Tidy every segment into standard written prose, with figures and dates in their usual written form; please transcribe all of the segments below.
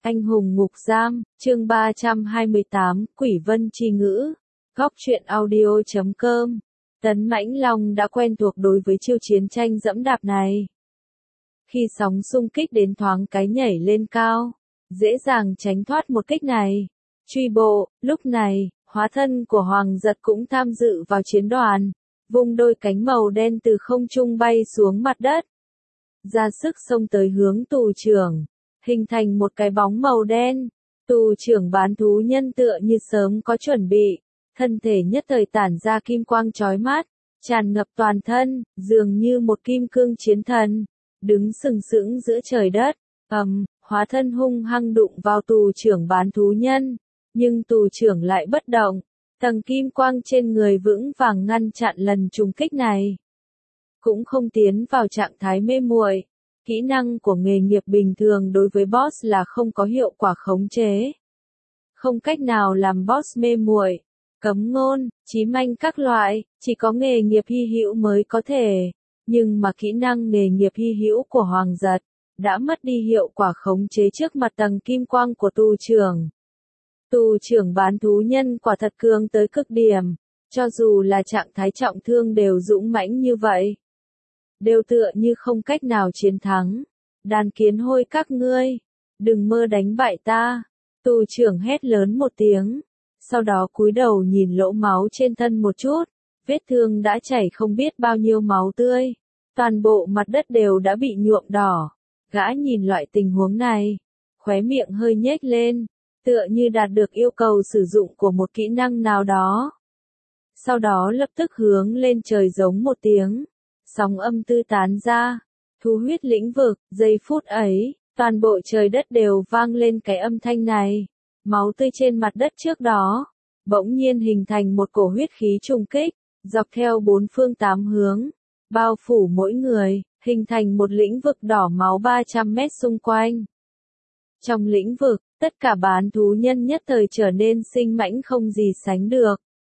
Anh hùng ngục giam, chương 328, Quỷ Vân Chi Ngữ. Góc truyện audio.com. Tấn Mãnh Long đã quen thuộc đối với chiêu chiến tranh dẫm đạp này. Khi sóng xung kích đến thoáng cái nhảy lên cao, dễ dàng tránh thoát một kích này. Truy bộ, lúc này, hóa thân của Hoàng Giật cũng tham dự vào chiến đoàn, vung đôi cánh màu đen từ không trung bay xuống mặt đất. Ra sức xông tới hướng tù trưởng, hình thành một cái bóng màu đen. Tù trưởng bán thú nhân tựa như sớm có chuẩn bị, thân thể nhất thời tản ra kim quang chói mắt, tràn ngập toàn thân, dường như một kim cương chiến thần, đứng sừng sững giữa trời đất. Hóa thân hung hăng đụng vào tù trưởng bán thú nhân, nhưng tù trưởng lại bất động, tầng kim quang trên người vững vàng ngăn chặn lần trùng kích này. Cũng không tiến vào trạng thái mê muội. Kỹ năng của nghề nghiệp bình thường đối với boss là không có hiệu quả khống chế. Không cách nào làm boss mê muội, cấm ngôn, chí manh các loại, chỉ có nghề nghiệp hy hữu mới có thể. Nhưng mà kỹ năng nghề nghiệp hy hữu của Hoàng Giật đã mất đi hiệu quả khống chế trước mặt tầng kim quang của tù trưởng. Tù trưởng bán thú nhân quả thật cường tới cực điểm, cho dù là trạng thái trọng thương đều dũng mãnh như vậy. Đều tựa như không cách nào chiến thắng. Đàn kiến hôi các ngươi, đừng mơ đánh bại ta. Tù trưởng hét lớn một tiếng, sau đó cúi đầu nhìn lỗ máu trên thân một chút, vết thương đã chảy không biết bao nhiêu máu tươi, toàn bộ mặt đất đều đã bị nhuộm đỏ. Gã nhìn loại tình huống này, khóe miệng hơi nhếch lên, tựa như đạt được yêu cầu sử dụng của một kỹ năng nào đó. Sau đó lập tức hướng lên trời giống một tiếng. Sóng âm tư tán ra, thu huyết lĩnh vực, giây phút ấy, toàn bộ trời đất đều vang lên cái âm thanh này. Máu tươi trên mặt đất trước đó, bỗng nhiên hình thành một cổ huyết khí trùng kích, dọc theo bốn phương tám hướng, bao phủ mỗi người, hình thành một lĩnh vực đỏ máu 300 mét xung quanh. Trong lĩnh vực, tất cả bán thú nhân nhất thời trở nên sinh mãnh không gì sánh được.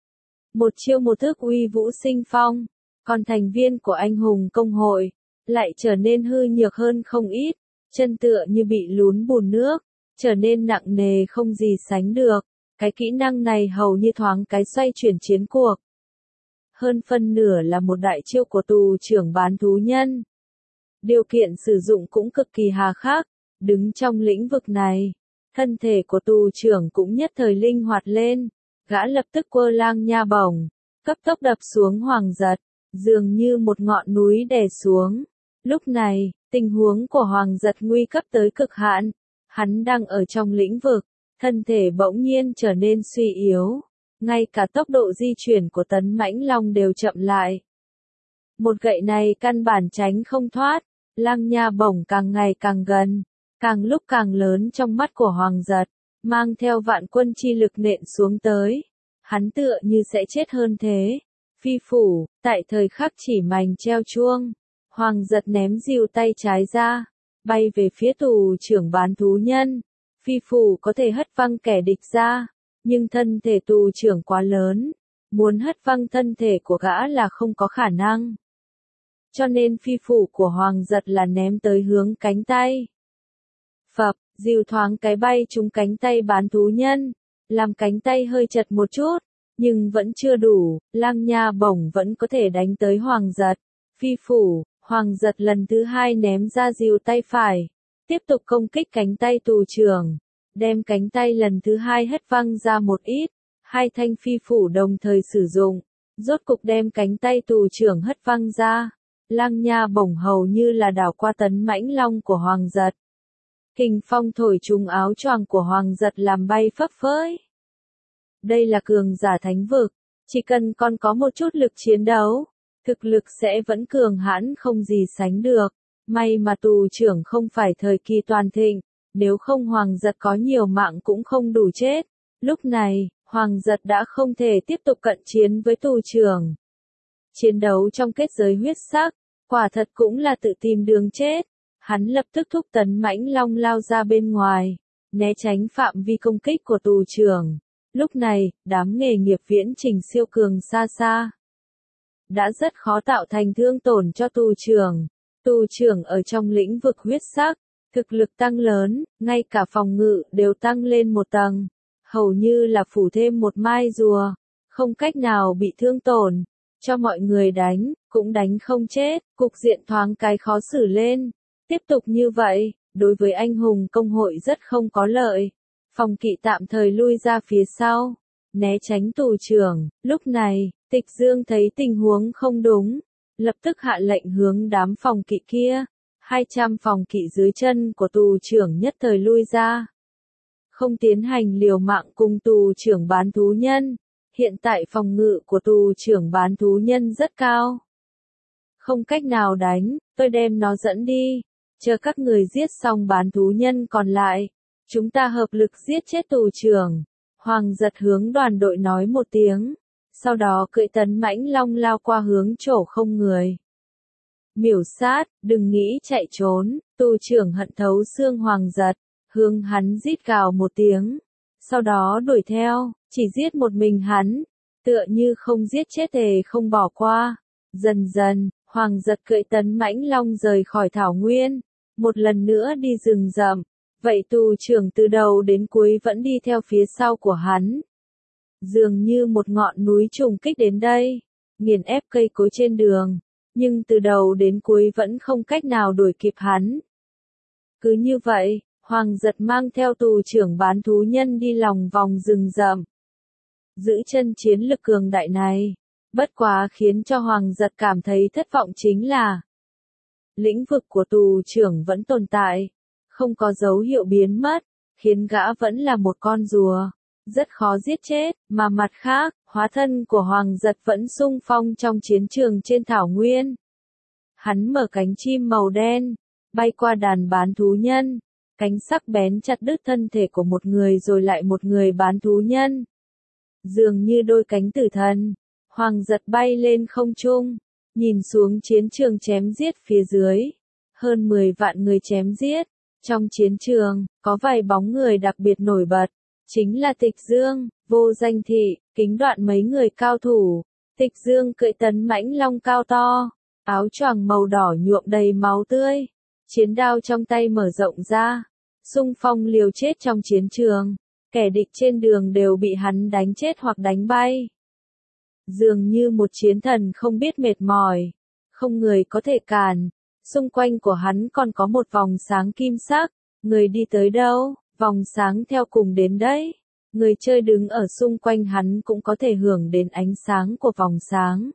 Một chiêu một thức uy vũ sinh phong. Còn thành viên của anh hùng công hội, lại trở nên hư nhược hơn không ít, chân tựa như bị lún bùn nước, trở nên nặng nề không gì sánh được. Cái kỹ năng này hầu như thoáng cái xoay chuyển chiến cuộc. Hơn phân nửa là một đại chiêu của tù trưởng bán thú nhân. Điều kiện sử dụng cũng cực kỳ hà khắc, đứng trong lĩnh vực này, thân thể của tù trưởng cũng nhất thời linh hoạt lên, gã lập tức quơ lang nha bổng, cấp tốc đập xuống Hoàng Giật. Dường như một ngọn núi đè xuống. Lúc này, tình huống của Hoàng Giật nguy cấp tới cực hạn. Hắn đang ở trong lĩnh vực, thân thể bỗng nhiên trở nên suy yếu. Ngay cả tốc độ di chuyển của Tấn Mãnh Long đều chậm lại. Một gậy này căn bản tránh không thoát, lang nha bổng càng ngày càng gần, càng lúc càng lớn trong mắt của Hoàng Giật, mang theo vạn quân chi lực nện xuống tới. Hắn tựa như sẽ chết hơn thế. Phi phủ, tại thời khắc chỉ mảnh treo chuông, Hoàng Giật ném dìu tay trái ra, bay về phía tù trưởng bán thú nhân. Phi phủ có thể hất văng kẻ địch ra, nhưng thân thể tù trưởng quá lớn, muốn hất văng thân thể của gã là không có khả năng. Cho nên phi phủ của Hoàng Giật là ném tới hướng cánh tay. Phập, dìu thoáng cái bay trúng cánh tay bán thú nhân, làm cánh tay hơi chật một chút. Nhưng vẫn chưa đủ, lang nha bổng vẫn có thể đánh tới Hoàng Giật. Phi phủ, Hoàng Giật lần thứ hai ném ra dìu tay phải, tiếp tục công kích cánh tay tù trưởng, đem cánh tay lần thứ hai hất văng ra một ít, hai thanh phi phủ đồng thời sử dụng, rốt cục đem cánh tay tù trưởng hất văng ra. Lang nha bổng hầu như là đảo qua Tấn Mãnh Long của Hoàng Giật. Kình phong thổi trúng áo choàng của Hoàng Giật làm bay phấp phới. Đây là cường giả thánh vực, chỉ cần còn có một chút lực chiến đấu, thực lực sẽ vẫn cường hãn không gì sánh được. May mà tù trưởng không phải thời kỳ toàn thịnh, nếu không Hoàng Giật có nhiều mạng cũng không đủ chết. Lúc này, Hoàng Giật đã không thể tiếp tục cận chiến với tù trưởng. Chiến đấu trong kết giới huyết sắc, quả thật cũng là tự tìm đường chết. Hắn lập tức thúc Tấn Mãnh Long lao ra bên ngoài, né tránh phạm vi công kích của tù trưởng. Lúc này, đám nghề nghiệp viễn trình siêu cường xa xa đã rất khó tạo thành thương tổn cho tù trưởng. Tù trưởng ở trong lĩnh vực huyết sắc, Thực lực tăng lớn, ngay cả phòng ngự đều tăng lên một tầng, hầu như là phủ thêm một mai rùa, không cách nào bị thương tổn, cho mọi người đánh, cũng đánh không chết, cục diện thoáng cái khó xử lên. Tiếp tục như vậy, đối với anh hùng công hội rất không có lợi. Phòng kỵ tạm thời lui ra phía sau, né tránh tù trưởng. Lúc này, Tịch Dương thấy tình huống không đúng, lập tức hạ lệnh hướng đám phòng kỵ kia. 200 phòng kỵ dưới chân của tù trưởng nhất thời lui ra. Không tiến hành liều mạng cùng tù trưởng bán thú nhân. Hiện tại phòng ngự của tù trưởng bán thú nhân rất cao. Không cách nào đánh, tôi đem nó dẫn đi. Chờ các người giết xong bán thú nhân còn lại. Chúng ta hợp lực giết chết tù trưởng. Hoàng Giật hướng đoàn đội nói một tiếng. Sau đó cưỡi Tấn Mãnh Long lao qua hướng chỗ không người. Miểu sát, đừng nghĩ chạy trốn, tù trưởng hận thấu xương Hoàng Giật, hướng hắn rít gào một tiếng, sau đó đuổi theo, chỉ giết một mình hắn, tựa như không giết chết thề không bỏ qua. Dần dần, Hoàng Giật cưỡi Tấn Mãnh Long rời khỏi thảo nguyên, một lần nữa đi rừng rậm, vậy tù trưởng từ đầu đến cuối vẫn đi theo phía sau của hắn. Dường như một ngọn núi trùng kích đến đây, nghiền ép cây cối trên đường. Nhưng từ đầu đến cuối vẫn không cách nào đuổi kịp hắn. Cứ như vậy, Hoàng Giật mang theo tù trưởng bán thú nhân đi lòng vòng rừng rậm. Giữ chân chiến lực cường đại này, bất quá khiến cho Hoàng Giật cảm thấy thất vọng chính là lĩnh vực của tù trưởng vẫn tồn tại, không có dấu hiệu biến mất, khiến gã vẫn là một con rùa, rất khó giết chết, mà mặt khác, hóa thân của Hoàng Giật vẫn xung phong trong chiến trường trên thảo nguyên. Hắn mở cánh chim màu đen, bay qua đàn bán thú nhân, cánh sắc bén chặt đứt thân thể của một người rồi lại một người bán thú nhân. Dường như đôi cánh tử thần, Hoàng Giật bay lên không trung, nhìn xuống chiến trường chém giết phía dưới. Hơn 10 vạn người chém giết, trong chiến trường, có vài bóng người đặc biệt nổi bật. Chính là Tịch Dương, Vô Danh Thị, Kính Đoạn mấy người cao thủ. Tịch Dương cưỡi Tấn Mãnh Long cao to, áo choàng màu đỏ nhuộm đầy máu tươi, chiến đao trong tay mở rộng ra, xung phong liều chết trong chiến trường, kẻ địch trên đường đều bị hắn đánh chết hoặc đánh bay. Dường như một chiến thần không biết mệt mỏi, không người có thể cản, xung quanh của hắn còn có một vòng sáng kim sắc, người đi tới đâu, vòng sáng theo cùng đến đấy. Người chơi đứng ở xung quanh hắn cũng có thể hưởng đến ánh sáng của vòng sáng.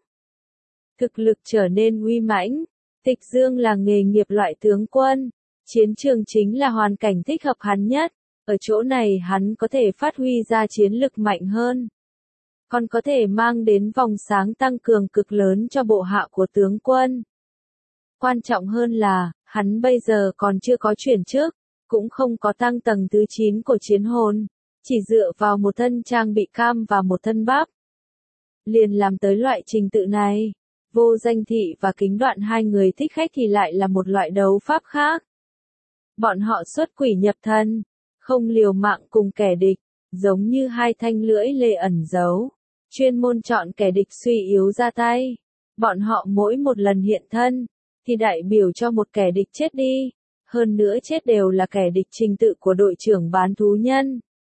Thực lực trở nên uy mãnh. Tịch Dương là nghề nghiệp loại tướng quân. Chiến trường chính là hoàn cảnh thích hợp hắn nhất. Ở chỗ này hắn có thể phát huy ra chiến lực mạnh hơn. Còn có thể mang đến vòng sáng tăng cường cực lớn cho bộ hạ của tướng quân. Quan trọng hơn là, hắn bây giờ còn chưa có chuyển chức, cũng không có tăng tầng thứ 9 của chiến hồn. Chỉ dựa vào một thân trang bị cam và một thân bắp. Liền làm tới loại trình tự này. Vô Danh Thị và Kính Đoạn hai người thích khách thì lại là một loại đấu pháp khác. Bọn họ xuất quỷ nhập thân, không liều mạng cùng kẻ địch, giống như hai thanh lưỡi lê ẩn giấu, chuyên môn chọn kẻ địch suy yếu ra tay. Bọn họ mỗi một lần hiện thân, thì đại biểu cho một kẻ địch chết đi, hơn nữa chết đều là kẻ địch trình tự của đội trưởng bán thú nhân.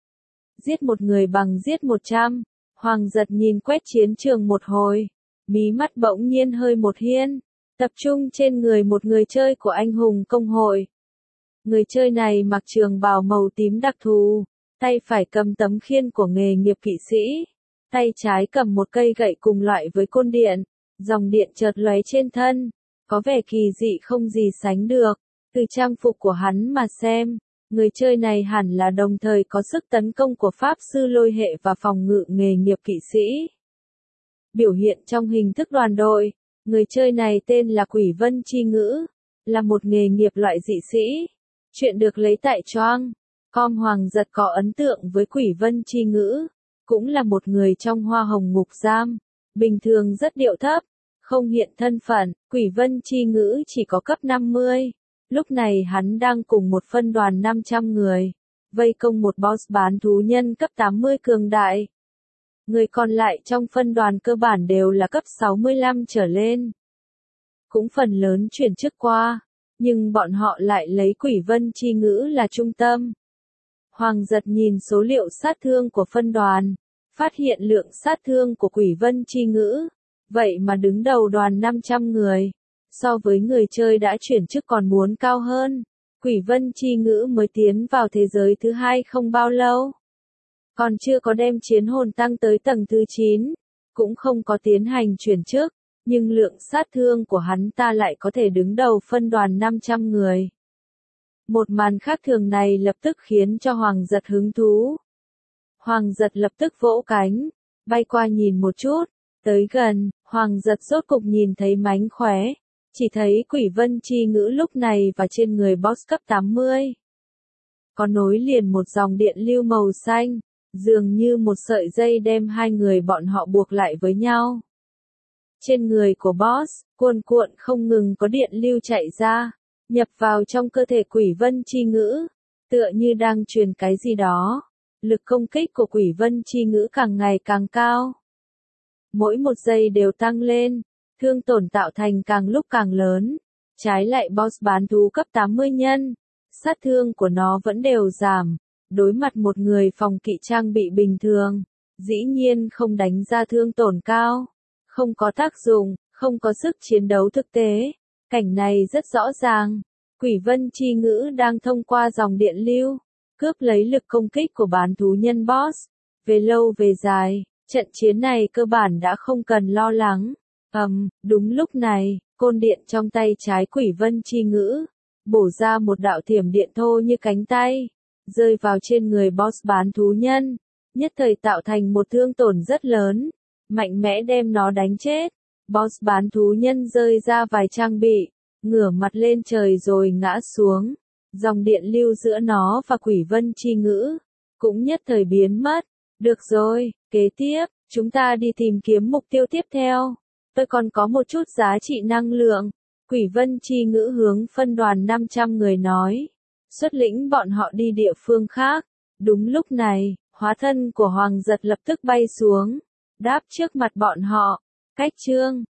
Giết một người bằng giết 100, Hoàng Giật nhìn quét chiến trường một hồi, mí mắt bỗng nhiên hơi một hiên, tập trung trên người một người chơi của anh hùng công hội. Người chơi này mặc trường bào màu tím đặc thù, tay phải cầm tấm khiên của nghề nghiệp kỵ sĩ, tay trái cầm một cây gậy cùng loại với côn điện, dòng điện chợt lóe trên thân, có vẻ kỳ dị không gì sánh được. Từ trang phục của hắn mà xem, người chơi này hẳn là đồng thời có sức tấn công của pháp sư lôi hệ và phòng ngự nghề nghiệp kỵ sĩ. Biểu hiện trong hình thức đoàn đội, người chơi này tên là Quỷ Vân Chi Ngữ, là một nghề nghiệp loại dị sĩ. Chuyện được lấy tại Choang.com. Hoàng Giật có ấn tượng với Quỷ Vân Chi Ngữ, cũng là một người trong Hoa Hồng Ngục Giam, bình thường rất điệu thấp, không hiện thân phận. Quỷ Vân Chi Ngữ chỉ có cấp 50. Lúc này hắn đang cùng một phân đoàn 500 người, vây công một boss bán thú nhân cấp 80 cường đại. Người còn lại trong phân đoàn cơ bản đều là cấp 65 trở lên. Cũng phần lớn chuyển chức qua. nhưng bọn họ lại lấy Quỷ Vân Chi Ngữ là trung tâm. Hoàng Giật nhìn số liệu sát thương của phân đoàn, phát hiện lượng sát thương của Quỷ Vân Chi Ngữ, vậy mà đứng đầu đoàn 500 người, so với người chơi đã chuyển chức còn muốn cao hơn. Quỷ Vân Chi Ngữ mới tiến vào thế giới thứ 2 không bao lâu, còn chưa có đem chiến hồn tăng tới tầng thứ 9, cũng không có tiến hành chuyển chức, nhưng lượng sát thương của hắn ta lại có thể đứng đầu phân đoàn 500 người. Một màn khác thường này lập tức khiến cho Hoàng Giật hứng thú. Hoàng Giật lập tức vỗ cánh, bay qua nhìn một chút, tới gần, Hoàng Giật rốt cục nhìn thấy mánh khóe, chỉ thấy Quỷ Vân Chi Ngữ lúc này và trên người boss cấp 80. Có nối liền một dòng điện lưu màu xanh, dường như một sợi dây đem hai người bọn họ buộc lại với nhau. Trên người của boss, cuồn cuộn không ngừng có điện lưu chạy ra, nhập vào trong cơ thể Quỷ Vân Chi Ngữ, tựa như đang truyền cái gì đó. Lực công kích của Quỷ Vân Chi Ngữ càng ngày càng cao. Mỗi một giây đều tăng lên, thương tổn tạo thành càng lúc càng lớn. Trái lại boss bán thú cấp 80 nhân, sát thương của nó vẫn đều giảm. Đối mặt một người phòng kỵ trang bị bình thường, dĩ nhiên không đánh ra thương tổn cao, không có tác dụng, không có sức chiến đấu thực tế. Cảnh này rất rõ ràng, Quỷ Vân Chi Ngữ đang thông qua dòng điện lưu, cướp lấy lực công kích của bán thú nhân boss. Về lâu về dài, trận chiến này cơ bản đã không cần lo lắng. Đúng lúc này, côn điện trong tay trái Quỷ Vân Chi Ngữ, bổ ra một đạo thiểm điện thô như cánh tay, rơi vào trên người boss bán thú nhân, nhất thời tạo thành một thương tổn rất lớn, mạnh mẽ đem nó đánh chết. Boss bán thú nhân rơi ra vài trang bị, ngửa mặt lên trời rồi ngã xuống. Dòng điện lưu giữa nó và Quỷ Vân Chi Ngữ cũng nhất thời biến mất. Được rồi, kế tiếp, chúng ta đi tìm kiếm mục tiêu tiếp theo. Tôi còn có một chút giá trị năng lượng. Quỷ Vân Chi Ngữ hướng phân đoàn 500 người nói, xuất lĩnh bọn họ đi địa phương khác. Đúng lúc này, hóa thân của Hoàng Giật lập tức bay xuống, đáp trước mặt bọn họ. Cách chương